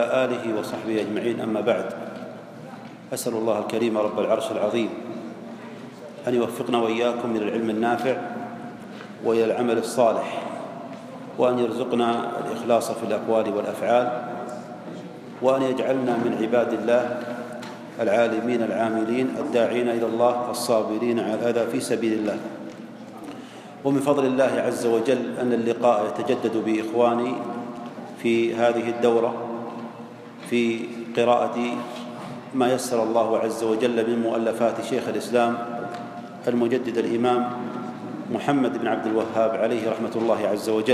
آله وصحبه أجمعين، أما بعد، أسأل الله الكريم رب العرش العظيم أن يوفقنا وإياكم إلى العلم النافع وإلى العمل الصالح، وأن يرزقنا الإخلاص في الأقوال والأفعال، وأن يجعلنا من عباد الله العالمين العاملين الداعين إلى الله الصابرين على الأذى في سبيل الله. ومن فضل الله عز وجل أن اللقاء يتجدد بإخواني في هذه الدورة في قراءة ما يسر الله عز وجل من مؤلفات شيخ الإسلام المجدد الإمام محمد بن عبد الوهاب عليه رحمة الله عز وجل.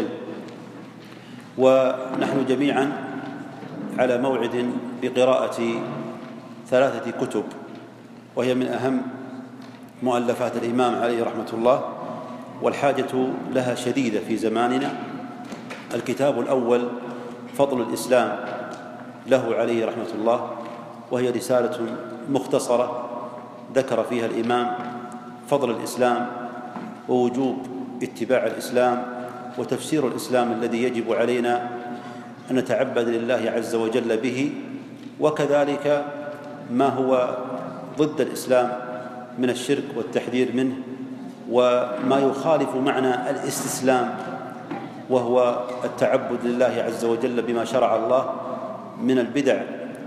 ونحن جميعا على موعد بقراءة 3 كتب، وهي من أهم مؤلفات الإمام عليه رحمة الله، والحاجة لها شديدة في زماننا. الكتاب الأول فضل الإسلام له عليه رحمة الله، وهي رسالة مختصرة ذكر فيها الإمام فضل الإسلام ووجوب اتباع الإسلام وتفسير الإسلام الذي يجب علينا أن نتعبد لله عز وجل به، وكذلك ما هو ضد الإسلام من الشرك والتحذير منه، وما يخالف معنى الاستسلام وهو التعبد لله عز وجل بما شرع الله من البدع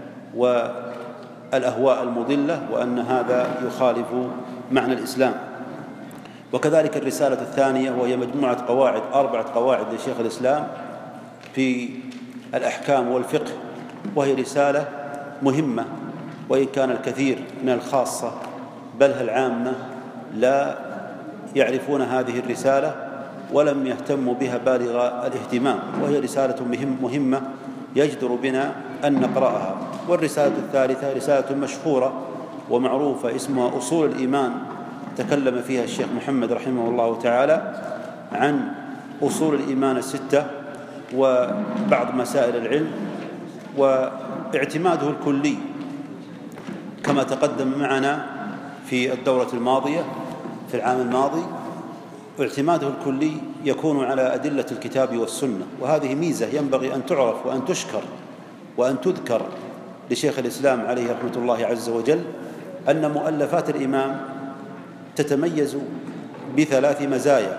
والأهواء المضلة، وأن هذا يخالف معنى الإسلام. وكذلك الرسالة الثانية، وهي مجموعة قواعد 4 قواعد لشيخ الإسلام في الأحكام والفقه، وهي رسالة مهمة، وإن كان الكثير من الخاصة بل العامة لا يعرفون هذه الرسالة ولم يهتموا بها بالغ الاهتمام، وهي رسالة مهمة يجدر بنا أن نقرأها. والرسالة الثالثة رسالة مشهورة ومعروفة اسمها أصول الإيمان، تكلم فيها الشيخ محمد رحمه الله تعالى عن أصول الإيمان 6 وبعض مسائل العلم، واعتماده الكلي كما تقدم معنا في الدورة الماضية في العام الماضي، واعتماده الكلي يكون على أدلة الكتاب والسنة. وهذه ميزة ينبغي أن تعرف وأن تشكر وأن تذكر لشيخ الإسلام عليه رحمة الله عز وجل، أن مؤلفات الإمام تتميز ب3 مزايا.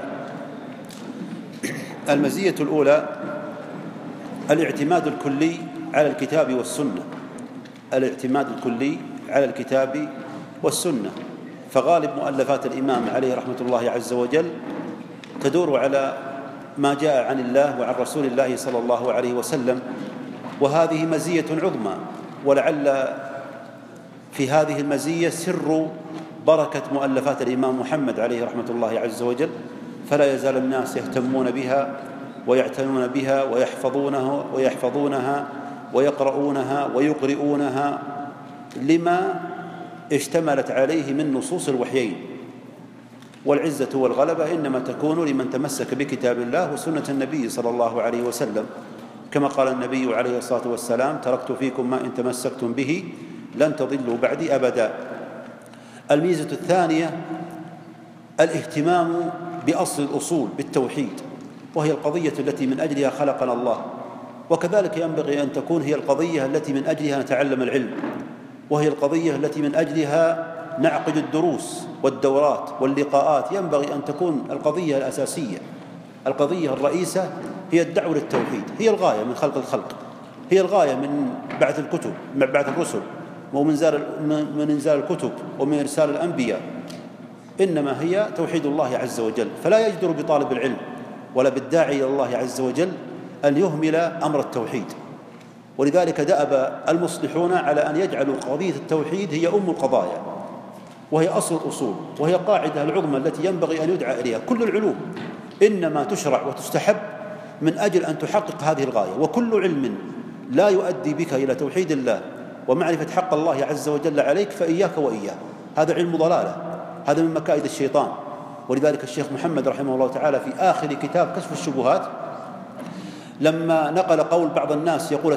المزية الأولى الاعتماد الكلي على الكتاب والسنة، الاعتماد الكلي على الكتاب والسنة، فغالب مؤلفات الإمام عليه رحمة الله عز وجل تدور على ما جاء عن الله وعن رسول الله صلى الله عليه وسلم، وهذه مزية عظمى، ولعل في هذه المزية سر بركة مؤلفات الإمام محمد عليه رحمة الله عز وجل، فلا يزال الناس يهتمون بها ويعتنون بها ويحفظونها ويقرؤونها ويقرؤونها لما اشتملت عليه من نصوص الوحيين. والعزة والغلبة إنما تكون لمن تمسك بكتاب الله وسنة النبي صلى الله عليه وسلم، كما قال النبي عليه الصلاة والسلام: تركت فيكم ما إن تمسكتم به لن تضلوا بعدي أبدا. الميزة الثانية الاهتمام بأصل الأصول بالتوحيد، وهي القضية التي من أجلها خلقنا الله، وكذلك ينبغي أن تكون هي القضية التي من أجلها نتعلم العلم، وهي القضية التي من أجلها نعقد الدروس والدورات واللقاءات. ينبغي أن تكون القضية الأساسية، القضية الرئيسة هي الدعوة للتوحيد، هي الغاية من خلق الخلق، هي الغاية من بعث الكتب، من بعث الرسل، ومن إنزال الكتب ومن إرسال الأنبياء، إنما هي توحيد الله عز وجل. فلا يجدر بطالب العلم ولا بالداعي إلى الله عز وجل أن يهمل أمر التوحيد. ولذلك دأب المصلحون على أن يجعلوا قضية التوحيد هي أم القضايا، وهي أصل الأصول، وهي قاعدة العظمى التي ينبغي أن يدعى إليها. كل العلوم إنما تشرع وتستحب من أجل أن تحقق هذه الغاية، وكل علم لا يؤدي بك إلى توحيد الله ومعرفة حق الله عز وجل عليك فإياك وإياه، هذا علم ضلالة، هذا من مكائد الشيطان. ولذلك الشيخ محمد رحمه الله تعالى في آخر كتاب كشف الشبهات لما نقل قول بعض الناس يقول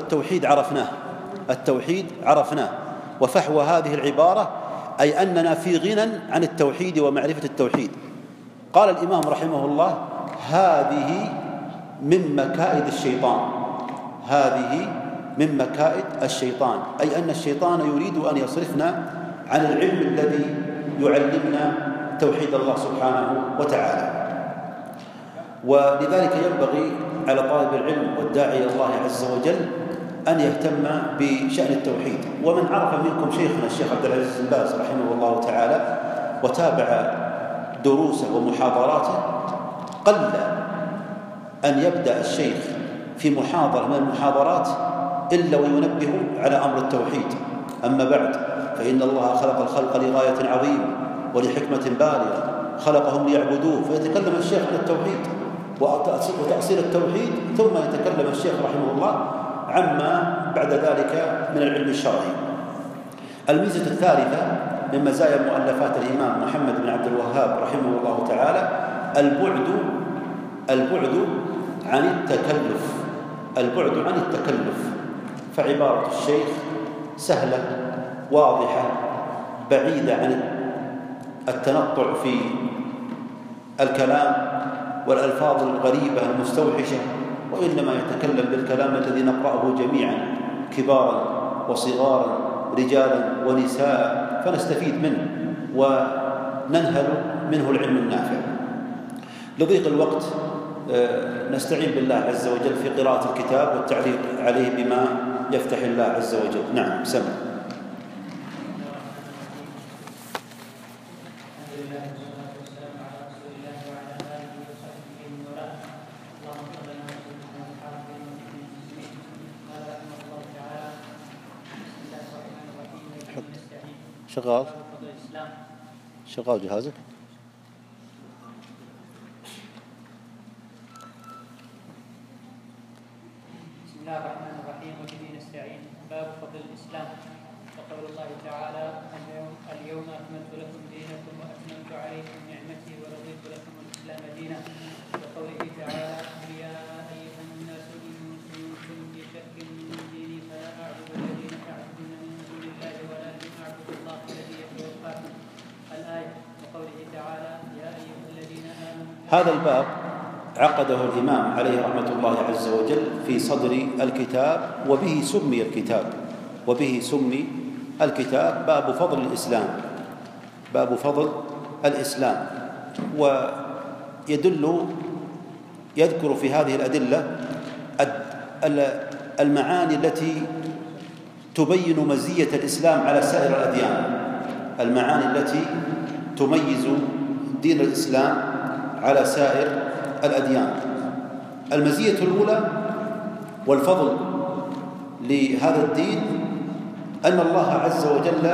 التوحيد عرفناه، وفحوى هذه العبارة أي أننا في غنى عن التوحيد ومعرفة التوحيد، قال الإمام رحمه الله: هذه من مكائد الشيطان، هذه من مكائد الشيطان، أي أن الشيطان يريد أن يصرفنا عن العلم الذي يعلمنا توحيد الله سبحانه وتعالى. ولذلك ينبغي على طالب العلم والداعي إلى الله عز وجل أن يهتم بشأن التوحيد. ومن عرف منكم شيخنا الشيخ عبد العزيز بن باز رحمه الله تعالى وتابع دروسه ومحاضراته، قل أن يبدأ الشيخ في محاضرة من المحاضرات إلا وينبه على أمر التوحيد. أما بعد، فإن الله خلق الخلق لغاية عظيمة ولحكمة بالغة، خلقهم ليعبدوه، فيتكلم الشيخ عن التوحيد وتأصيل التوحيد، ثم يتكلم الشيخ رحمه الله عما بعد ذلك من العلم الشرعي. الميزة الثالثة من مزايا مؤلفات الإمام محمد بن عبد الوهاب رحمه الله تعالى البعد عن التكلف. فعبارة الشيخ سهلة واضحة بعيدة عن التنطع في الكلام والألفاظ الغريبة المستوحشة، وإنما يتكلم بالكلام الذي نقرأه جميعا، كبارا وصغارا، رجالا ونساء، فنستفيد منه وننهل منه العلم النافع. لضيق الوقت نستعين بالله عز وجل في قراءة الكتاب والتعليق عليه بما يفتح الله عز وجل. نعم، سمع. شغال جهازك. بسم الله الرحمن الرحيم، وبه نستعين. باب فضل الإسلام. وقول الله تعالى: اليوم أكملت لكم دينكم وأتممت عليكم نعمتي ورضيت لكم الإسلام دينا. وقوله تعالى: يا أيها الناس إن كنتم في شك من ديني فلا أعبد الذين تعبدون من دون الله ولكن أعبد الله الذي يتوفاكم. الآية. وقوله تعالى: يا أيها الذين آمنوا. هذا الباب عقده الإمام عليه رحمة الله عز وجل في صدر الكتاب، وبه سمي الكتاب باب فضل الإسلام. ويذكر في هذه الأدلة المعاني التي تبين مزية الإسلام على سائر الأديان، المعاني التي تميز دين الإسلام على سائر الأديان. المزية الأولى والفضل لهذا الدين أن الله عز وجل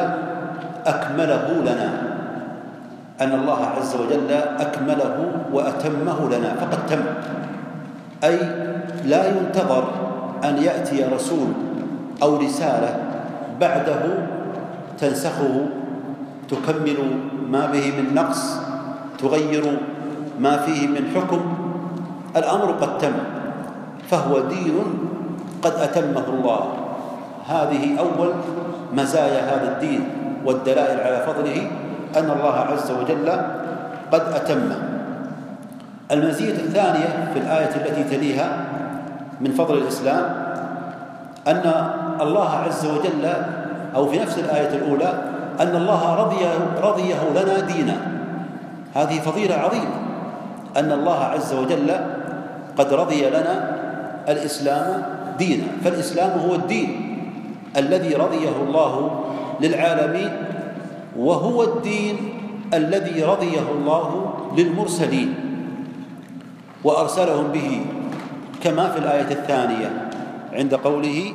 أكمله وأتمه لنا، فقد تم، أي لا ينتظر أن يأتي رسول أو رسالة بعده تنسخه، تكمل ما به من نقص، تغير ما فيه من حكم. الأمر قد تم، فهو دين قد أتمه الله. هذه أول مزايا هذا الدين والدلائل على فضله، أن الله عز وجل قد أتمه. المزية الثانية في الآية التي تليها من فضل الإسلام أن الله عز وجل، أو في نفس الآية الأولى، أن الله رضيه لنا دينا. هذه فضيلة عظيمة، أن الله عز وجل قد رضي لنا الإسلام دينا. فالإسلام هو الدين الذي رضيه الله للعالمين، وهو الدين الذي رضيه الله للمرسلين وأرسلهم به، كما في الآية الثانية عند قوله: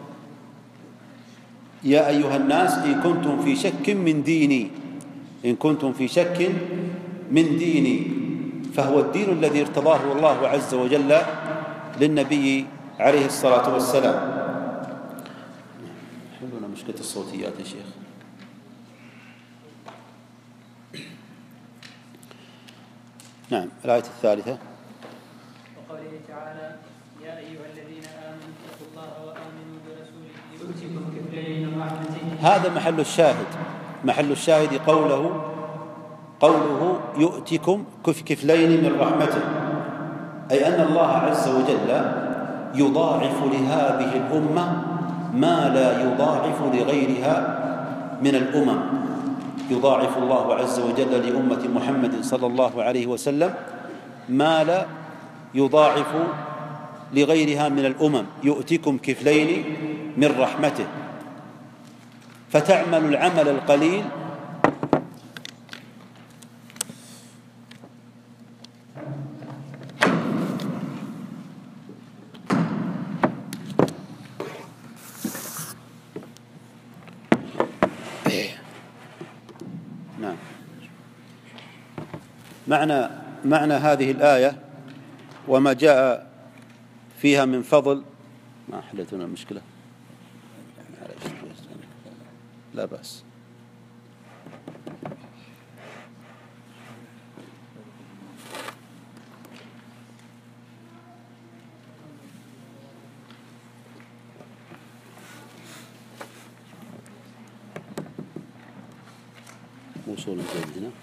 يا أيها الناس إن كنتم في شك من ديني، فهو الدين الذي ارتضاه الله عز وجل للنبي عليه الصلاة والسلام. حلونا مشكلة الصوتيات يا شيخ. نعم، الآية الثالثة. وقوله تعالى: يا أيها الذين آمنوا اتقوا الله وآمنوا برسوله يؤتكم كفلين من رحمته. هذا محل الشاهد قوله يؤتكم كفلين من رحمته، أي أن الله عز وجل يضاعف لهذه الأمة ما لا يضاعف لغيرها من الأمم. يضاعف الله عز وجل لأمة محمد صلى الله عليه وسلم ما لا يضاعف لغيرها من الأمم، يؤتكم كفلين من رحمته، فتعمل العمل القليل نعم. معنى هذه الآية وما جاء فيها من فضل. ما حلتنا المشكلة، لا بأس. وصول زين هنا.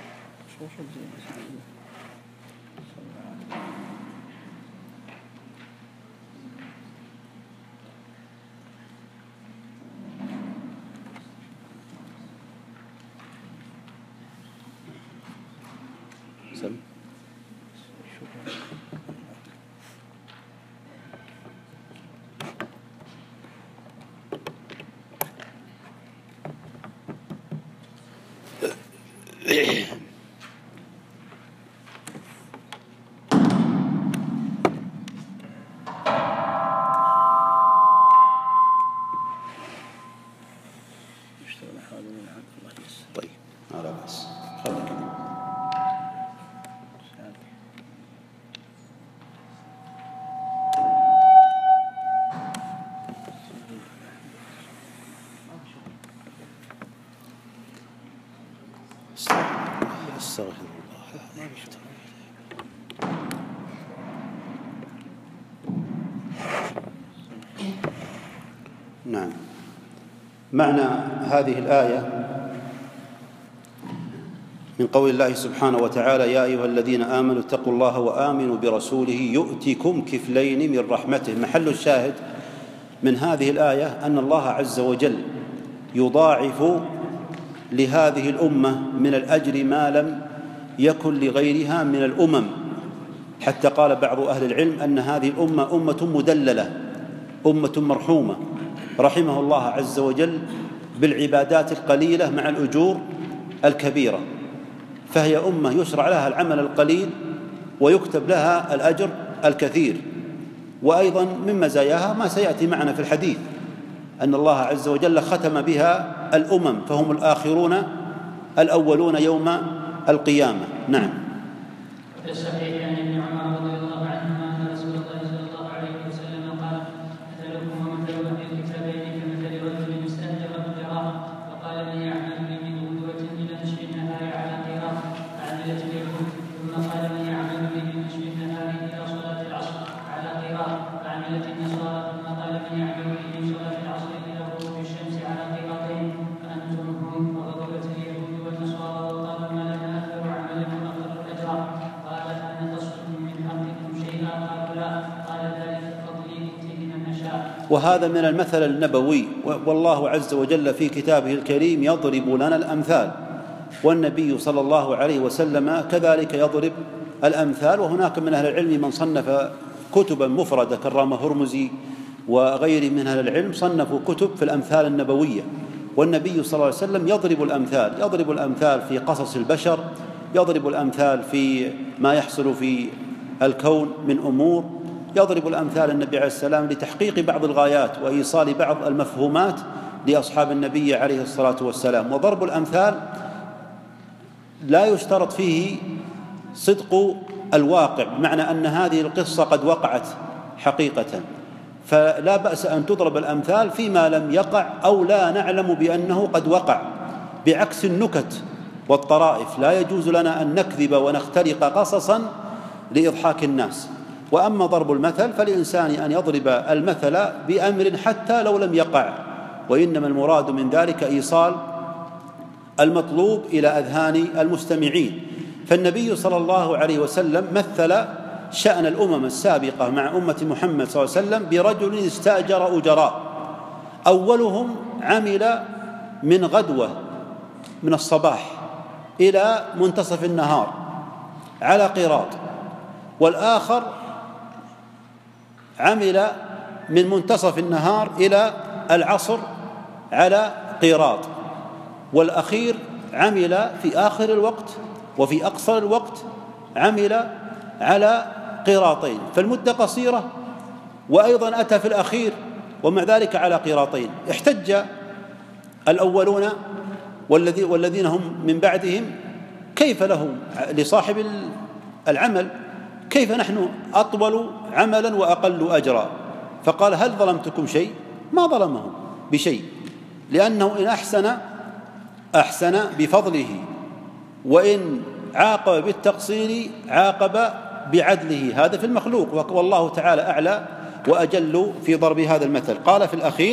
سلم. طيب لا بأس. استغفر الله. نعم. معنى هذه الآية من قول الله سبحانه وتعالى: يا أيها الذين آمنوا اتقوا الله وآمنوا برسوله يؤتكم كفلين من رحمته. محل الشاهد من هذه الآية أن الله عز وجل يضاعف لهذه الأمة من الأجر ما لم يكن لغيرها من الأمم، حتى قال بعض أهل العلم أن هذه الأمة أمة مدللة، أمة مرحومة، رحمه الله عز وجل بالعبادات القليلة مع الأجور الكبيرة، فهي أمة يشرع لها العمل القليل ويكتب لها الأجر الكثير. وأيضا من مزاياها ما سيأتي معنا في الحديث أن الله عز وجل ختم بها الأمم، فهم الآخرون الأولون يوم القيامة. نعم. في الصحيح عن ابن عمر رضي الله عنهما أن رسول الله صلى الله عليه وسلم قال: مثلكم ومثل أهل الكتابين كمثل رجل استأجر أجراء فقال: من يعمل لي من غدوة إلى نصف النهار على قراط فعملت اليهود، ثم قال: من يعمل لي من نصف النهار إلى صلاة العصر على قراط فعملت النصارى، ثم قال: من يعمل لي من صلاة العصر إلى غروب الشمس على قراطين فأنتم هم. وغضبت اليهود والنصارى وقالوا: ما لنا أكثر عملا وأكثر أجرا. قال: أنقصتم من حقكم شيئا؟ قالوا: لا. قال: ذلك فضلي أؤتيه من أشاء. وهذا من المثل النبوي، والله عز وجل في كتابه الكريم يضرب لنا الأمثال، والنبي صلى الله عليه وسلم كذلك يضرب الأمثال. وهناك من أهل العلم من صنف كتبا مفردة كالرام هرمزي وغيره من أهل العلم صنفوا كتب في الأمثال النبوية، والنبي صلى الله عليه وسلم يضرب الأمثال في قصص البشر، يضرب الأمثال في ما يحصل في الكون من أمور، يضرب الأمثال النبي عليه السلام لتحقيق بعض الغايات وإيصال بعض المفهومات لأصحاب النبي عليه الصلاة والسلام. وضرب الأمثال لا يشترط فيه صدق الواقع، بمعنى أن هذه القصة قد وقعت حقيقة، فلا بأس أن تضرب الأمثال فيما لم يقع أو لا نعلم بأنه قد وقع، بعكس النكت والطرائف لا يجوز لنا أن نكذب ونختلق قصصا لإضحاك الناس. وأما ضرب المثل فالإنسان أن يضرب المثل بأمر حتى لو لم يقع، وإنما المراد من ذلك إيصال المطلوب إلى أذهان المستمعين. فالنبي صلى الله عليه وسلم مثل شأن الأمم السابقة مع أمة محمد صلى الله عليه وسلم برجل استأجر أجراء، أولهم عمل من غدوة من الصباح إلى منتصف النهار على قيراط، والآخر عمل من منتصف النهار إلى العصر على قيراط، والأخير عمل في آخر الوقت وفي أقصر الوقت عمل على قيراطين، فالمدة قصيرة، وأيضا أتى في الأخير ومع ذلك على قيراطين. احتج الأولون والذين هم من بعدهم كيف له لصاحب العمل كيف نحن أطول عملا وأقل أجرا؟ فقال هل ظلمتكم شيء؟ ما ظلمهم بشيء، لأنه إن أحسن بفضله، وإن عاقب بالتقصير عاقب بعدله. هذا في المخلوق، والله تعالى أعلى وأجل في ضرب هذا المثل. قال في الأخير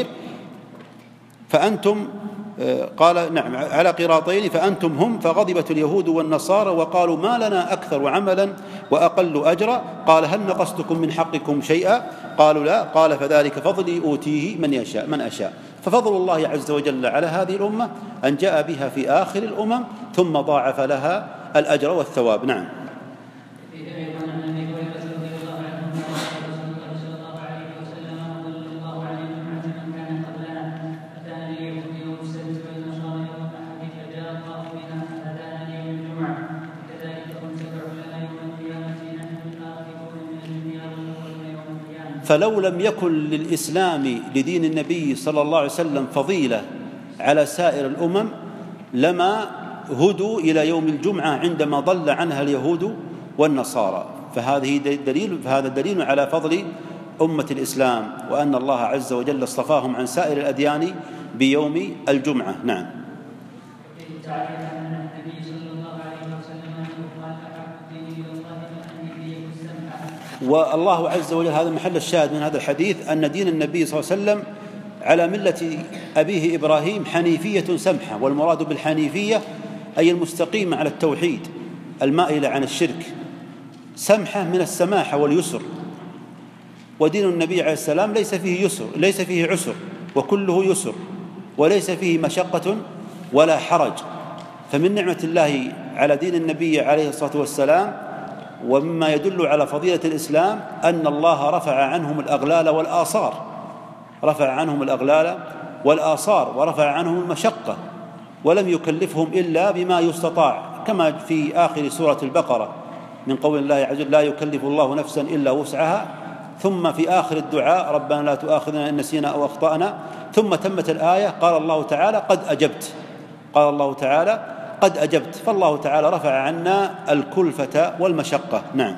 فأنتم قال نعم على قيراطين فأنتم هم، فغضبت اليهود والنصارى وقالوا ما لنا أكثر عملا وأقل أجرا. قال هل نقصتكم من حقكم شيئا؟ قالوا لا. قال فذلك فضلي أوتيه من أشاء. ففضل الله عز وجل على هذه الأمة أن جاء بها في آخر الأمم ثم ضاعف لها الأجر والثواب. نعم. فلو لم يكن للإسلام لدين النبي صلى الله عليه وسلم فضيلة على سائر الأمم لما هدوا إلى يوم الجمعة عندما ضل عنها اليهود والنصارى. فهذا دليل على فضل أمة الإسلام، وأن الله عز وجل اصطفاهم عن سائر الأديان بيوم الجمعة. نعم. والله عز وجل هذا محل الشاهد من هذا الحديث أن دين النبي صلى الله عليه وسلم على ملة أبيه إبراهيم حنيفية سمحة، والمراد بالحنيفية أي المستقيمة على التوحيد المائلة عن الشرك، سمحة من السماحة واليسر. ودين النبي عليه السلام ليس فيه عسر وكله يسر، وليس فيه مشقة ولا حرج. فمن نعمة الله على دين النبي عليه الصلاة والسلام ومما يدل على فضيلة الإسلام أن الله رفع عنهم الأغلال والآصار ورفع عنهم المشقة، ولم يكلفهم إلا بما يستطاع، كما في آخر سورة البقرة من قول الله عز وجل لا يكلف الله نفسا إلا وسعها، ثم في آخر الدعاء ربنا لا تؤاخذنا إن نسينا أو أخطأنا، ثم تمت الآية قال الله تعالى قد أجبت. فالله تعالى رفع عنا الكلفة والمشقة. نعم.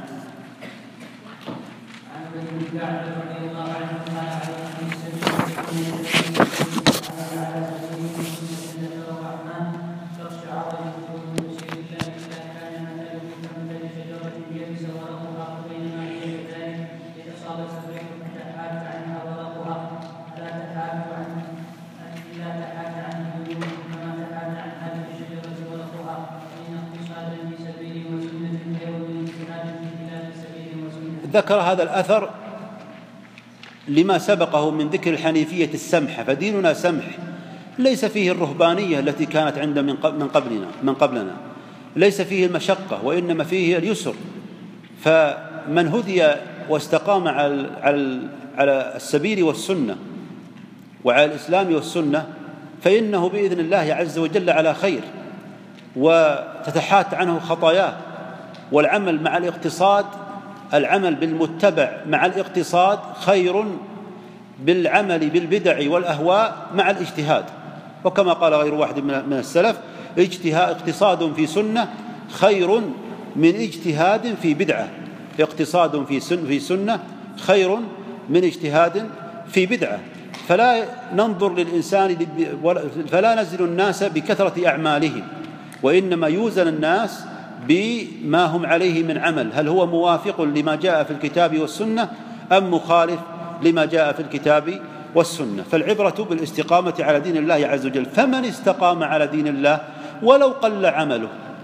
ذكر هذا الأثر لما سبقه من ذكر الحنيفية السمحة، فديننا سمح، ليس فيه الرهبانية التي كانت عند من قبلنا، ليس فيه المشقة وإنما فيه اليسر. فمن هدي واستقام على السبيل والسنة وعلى الإسلام والسنة فإنه بإذن الله عز وجل على خير، وتتحات عنه خطاياه. والعمل مع الاقتصاد، العمل بالمتبع مع الاقتصاد خير بالعمل بالبدع والأهواء مع الاجتهاد. وكما قال غير واحد من السلف اقتصاد في سنة خير من اجتهاد في بدعة. اقتصاد في سنة خير من اجتهاد في بدعة. فلا ننظر للإنسان فلا نزل الناس بكثرة أعمالهم، وإنما يوزن الناس بما هم عليه من عمل، هل هو موافق لما جاء في الكتاب والسنة أم مخالف لما جاء في الكتاب والسنة. فالعبرة بالاستقامة على دين الله عز وجل، فمن استقام على دين الله ولو قل عمله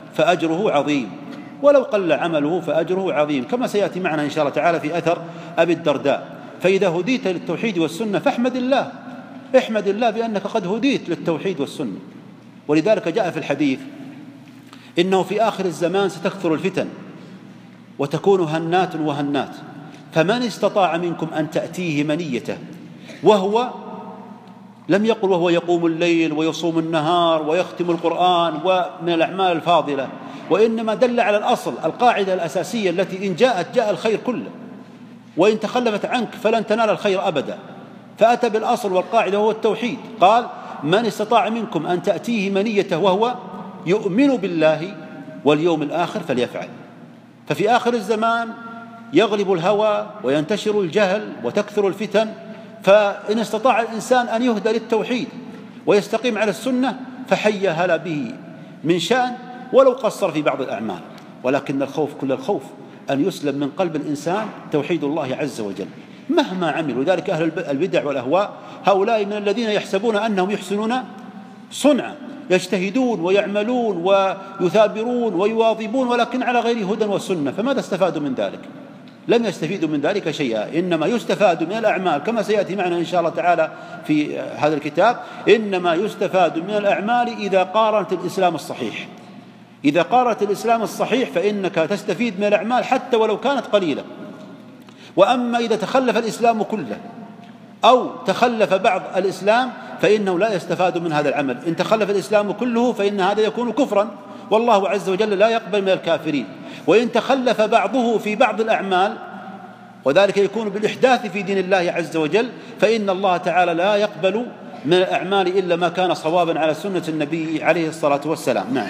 فأجره عظيم، كما سيأتي معنا إن شاء الله تعالى في أثر أبي الدرداء. فإذا هديت للتوحيد والسنة فاحمد الله، احمد الله بأنك قد هديت للتوحيد والسنة. ولذلك جاء في الحديث إنه في آخر الزمان ستكثر الفتن وتكون هنات وهنات، فمن استطاع منكم أن تأتيه منيته وهو لم يقل وهو يقوم الليل ويصوم النهار ويختم القرآن ومن الأعمال الفاضلة، وإنما دل على الأصل، القاعدة الأساسية التي إن جاء الخير كله، وإن تخلفت عنك فلن تنال الخير أبدا. فأتى بالأصل والقاعدة وهو التوحيد. قال من استطاع منكم أن تأتيه منيته وهو يؤمن بالله واليوم الآخر فليفعل. ففي آخر الزمان يغلب الهوى وينتشر الجهل وتكثر الفتن، فإن استطاع الإنسان أن يهدى للتوحيد ويستقيم على السنة فحي هلا به من شأن ولو قصر في بعض الأعمال. ولكن الخوف كل الخوف أن يسلم من قلب الإنسان توحيد الله عز وجل مهما عملوا. ذلك أهل البدع والأهواء هؤلاء من الذين يحسبون أنهم يحسنون صنعا، يجتهدون ويعملون ويثابرون ويواظبون ولكن على غير هدى وسنة، فماذا استفادوا من ذلك؟ لم يستفيدوا من ذلك شيئا. إنما يستفاد من الأعمال كما سيأتي معنا إن شاء الله تعالى في هذا الكتاب، إنما يستفاد من الأعمال إذا قارنت الإسلام الصحيح. إذا قارنت الإسلام الصحيح فإنك تستفيد من الأعمال حتى ولو كانت قليلة. وأما إذا تخلف الإسلام كله أو تخلف بعض الإسلام فإنه لا يستفاد من هذا العمل. إن تخلف الإسلام كله فإن هذا يكون كفرا، والله عز وجل لا يقبل من الكافرين. وإن تخلف بعضه في بعض الأعمال وذلك يكون بالإحداث في دين الله عز وجل فإن الله تعالى لا يقبل من الأعمال إلا ما كان صوابا على سنة النبي عليه الصلاة والسلام. نعم.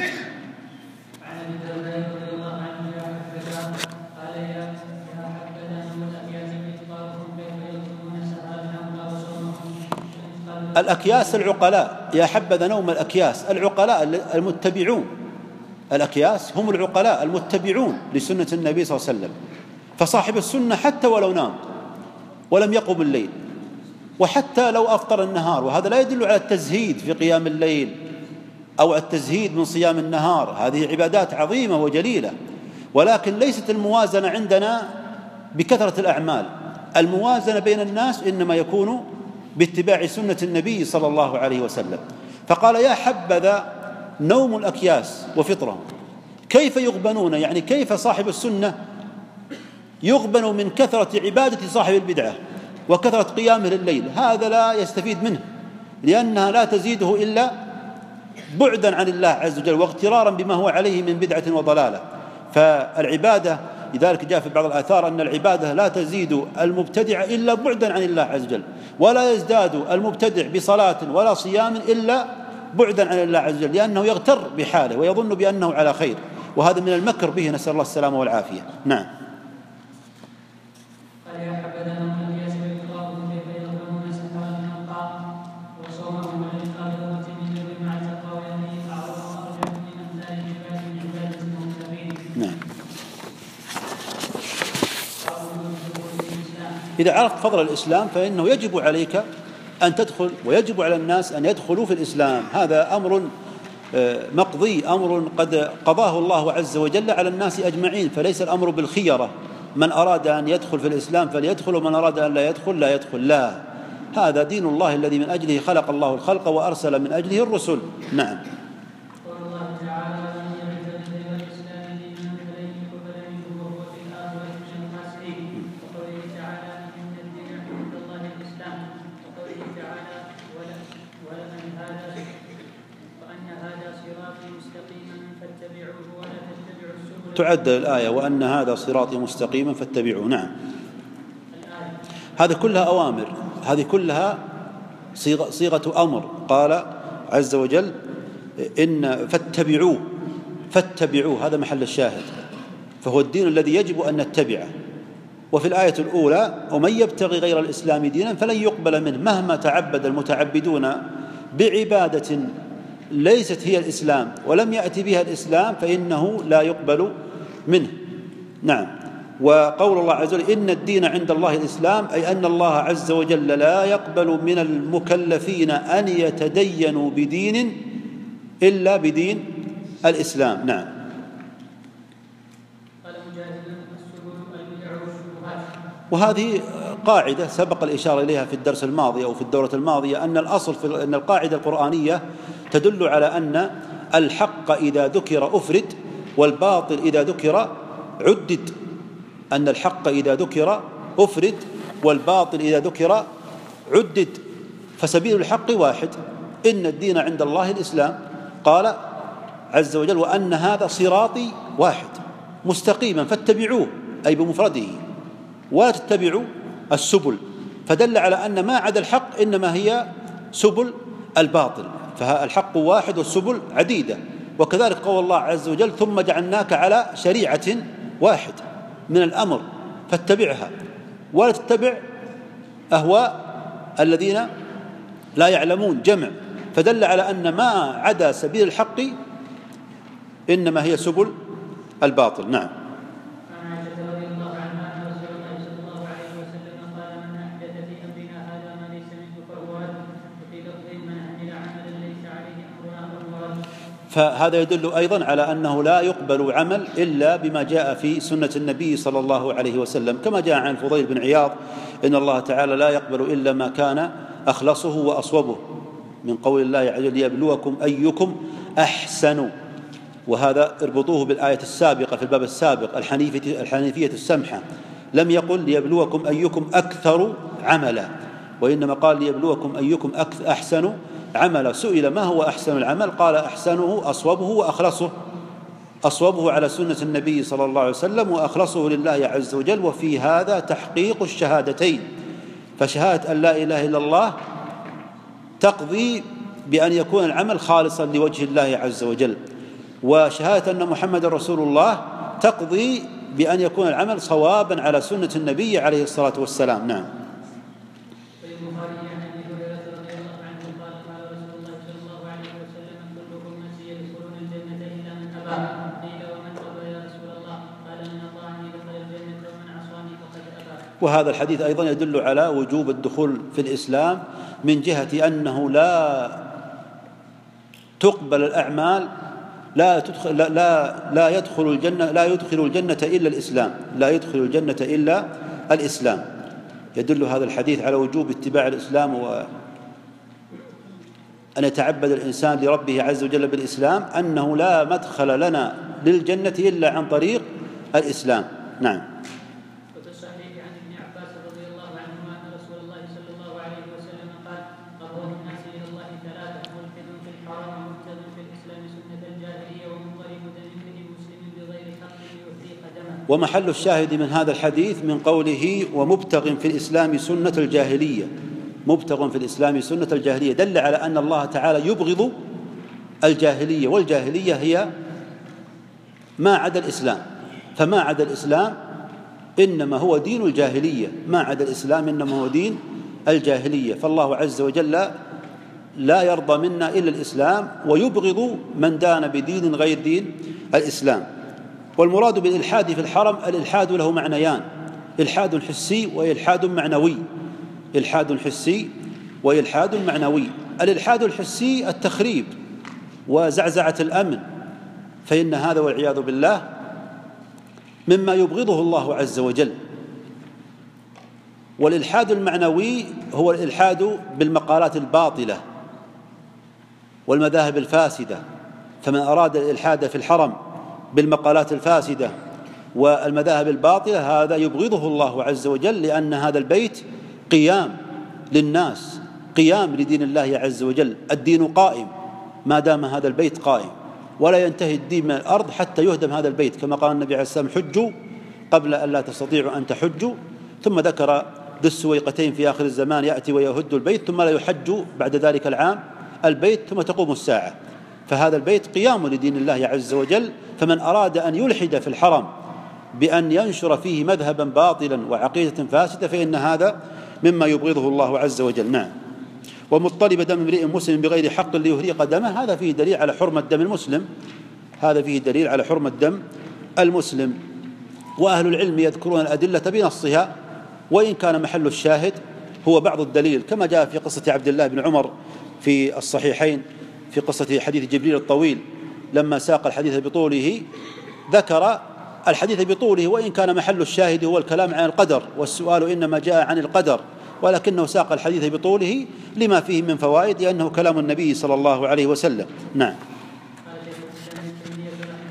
الأكياس العقلاء، يا حبذا نوم الأكياس العقلاء المتبعون. الأكياس هم العقلاء المتبعون لسنة النبي صلى الله عليه وسلم. فصاحب السنة حتى ولو نام ولم يقم الليل وحتى لو أفطر النهار، وهذا لا يدل على التزهيد في قيام الليل أو التزهيد من صيام النهار، هذه عبادات عظيمة وجليلة، ولكن ليست الموازنة عندنا بكثرة الأعمال. الموازنة بين الناس إنما يكون باتباع سنة النبي صلى الله عليه وسلم. فقال يا حبذا نوم الأكياس وفطرهم. كيف يغبنون؟ يعني كيف صاحب السنة يغبن من كثرة عبادة صاحب البدعة وكثرة قيامه لليل؟ هذا لا يستفيد منه، لأنها لا تزيده إلا بعدا عن الله عز وجل واغترارا بما هو عليه من بدعة وضلالة. فالعبادة لذلك جاء في بعض الآثار أن العبادة لا تزيد المبتدع إلا بعدا عن الله عز وجل، ولا يزداد المبتدع بصلاة ولا صيام إلا بعدا عن الله عز وجل، لأنه يغتر بحاله ويظن بأنه على خير، وهذا من المكر به، نسأل الله السلامة والعافية. نعم. إذا عرفت فضل الإسلام فإنه يجب عليك أن تدخل، ويجب على الناس أن يدخلوا في الإسلام. هذا أمر مقضي، أمر قد قضاه الله عز وجل على الناس أجمعين، فليس الأمر بالخيرة، من أراد أن يدخل في الإسلام فليدخل ومن أراد أن لا يدخل لا يدخل. لا، هذا دين الله الذي من أجله خلق الله الخلق وأرسل من أجله الرسل. نعم. تعدل الآية وأن هذا صراطي مستقيما فاتبعوه. نعم. هذه كلها أوامر، هذه كلها صيغة أمر. قال عز وجل إن فاتبعوه، هذا محل الشاهد، فهو الدين الذي يجب أن نتبعه. وفي الآية الأولى ومن يبتغي غير الإسلام دينا فلن يقبل منه، مهما تعبد المتعبدون بعبادة ليست هي الإسلام ولم يأتي بها الإسلام فإنه لا يقبل منه. نعم. وقول الله عز وجل إن الدين عند الله الإسلام، أي أن الله عز وجل لا يقبل من المكلفين أن يتدينوا بدين إلا بدين الإسلام. نعم. وهذه قاعدة سبق الإشارة إليها في الدرس الماضي أو في الدورة الماضية، أن الأصل أن القاعدة القرآنية تدل على أن الحق إذا ذكر أفرد والباطل إذا ذكر عدد، أن الحق إذا ذكر أفرد والباطل إذا ذكر عدد، فسبيل الحق واحد، إن الدين عند الله الإسلام. قال عز وجل: وأن هذا صراطي واحد مستقيما فاتبعوه، أي بمفرده، ولا تتبعوا السبل، فدل على أن ما عدا الحق إنما هي سبل الباطل، فالحق واحد والسبل عديدة. وكذلك قول الله عز وجل: ثم جعلناك على شريعة واحد من الأمر فاتبعها ولا تتبع أهواء الذين لا يعلمون، جمع، فدل على أن ما عدا سبيل الحق إنما هي سبل الباطل. نعم. فهذا يدل أيضا على أنه لا يقبل عمل إلا بما جاء في سنة النبي صلى الله عليه وسلم، كما جاء عن الفضيل بن عياض: إن الله تعالى لا يقبل إلا ما كان أخلصه وأصوبه، من قول الله عز وجل: ليبلوكم أيكم أحسن. وهذا اربطوه بالآية السابقة في الباب السابق: الحنيفية السمحة، لم يقل ليبلوكم أيكم أكثر عملا، وإنما قال ليبلوكم أيكم أحسن عملا. سئل: ما هو أحسن العمل؟ قال: أحسنه أصوبه وأخلصه، أصوبه على سنة النبي صلى الله عليه وسلم وأخلصه لله عز وجل. وفي هذا تحقيق الشهادتين، فشهادة أن لا إله إلا الله تقضي بأن يكون العمل خالصا لوجه الله عز وجل، وشهادة أن محمد رسول الله تقضي بأن يكون العمل صوابا على سنة النبي عليه الصلاة والسلام. نعم. وهذا الحديث أيضا يدل على وجوب الدخول في الإسلام من جهة أنه لا تقبل الأعمال، لا يدخل الجنة إلا الإسلام، لا يدخل الجنة إلا الإسلام. يدل هذا الحديث على وجوب اتباع الإسلام، وأن يتعبد الإنسان لربه عز وجل بالإسلام، أنه لا مدخل لنا للجنة إلا عن طريق الإسلام. نعم. ومحل الشاهد من هذا الحديث من قوله: ومبتغ في الإسلام سنة الجاهلية، مبتغ في الإسلام سنة الجاهلية، دل على أن الله تعالى يبغض الجاهلية، والجاهلية هي ما عدا الإسلام، فما عدا الإسلام إنما هو دين الجاهلية، ما عدا الإسلام إنما هو دين الجاهلية. فالله عز وجل لا يرضى منا إلا الإسلام، ويبغض من دان بدين غير دين الإسلام. والمراد بالإلحاد في الحرم: الإلحاد له معنيان: إلحاد حسي وإلحاد معنوي. إلحاد حسي وإلحاد معنوي. الإلحاد الحسي التخريب وزعزعة الأمن، فإن هذا والعياذ بالله مما يبغضه الله عز وجل. والإلحاد المعنوي هو الإلحاد بالمقالات الباطلة والمذاهب الفاسدة، فمن أراد الإلحاد في الحرم بالمقالات الفاسدة والمذاهب الباطلة هذا يبغضه الله عز وجل، لأن هذا البيت قيام للناس، قيام لدين الله عز وجل. الدين قائم ما دام هذا البيت قائم، ولا ينتهي الدين من الأرض حتى يهدم هذا البيت، كما قال النبي عليه السلام: حجوا قبل أن لا تستطيعوا أن تحجوا. ثم ذكر ذو السويقتين في آخر الزمان يأتي ويهد البيت ثم لا يحج بعد ذلك العام البيت ثم تقوم الساعة. فهذا البيت قيام لدين الله عز وجل، فمن أراد أن يلحد في الحرم بأن ينشر فيه مذهبا باطلا وعقيدة فاسدة فإن هذا مما يبغضه الله عز وجل. نعم. ومطلب دم امرئ مسلم بغير حق ليهريق دمه، هذا فيه دليل على حرمة دم المسلم، هذا فيه دليل على حرمة دم المسلم. وأهل العلم يذكرون الأدلة بنصها، وإن كان محل الشاهد هو بعض الدليل، كما جاء في قصة عبد الله بن عمر في الصحيحين في قصة حديث جبريل الطويل، لما ساق الحديث بطوله ذكر الحديث بطوله، وإن كان محل الشاهد هو الكلام عن القدر، والسؤال إنما جاء عن القدر، ولكنه ساق الحديث بطوله لما فيه من فوائد، لأنه كلام النبي صلى الله عليه وسلم. نعم. قال شيخ الإسلام ابن تيمية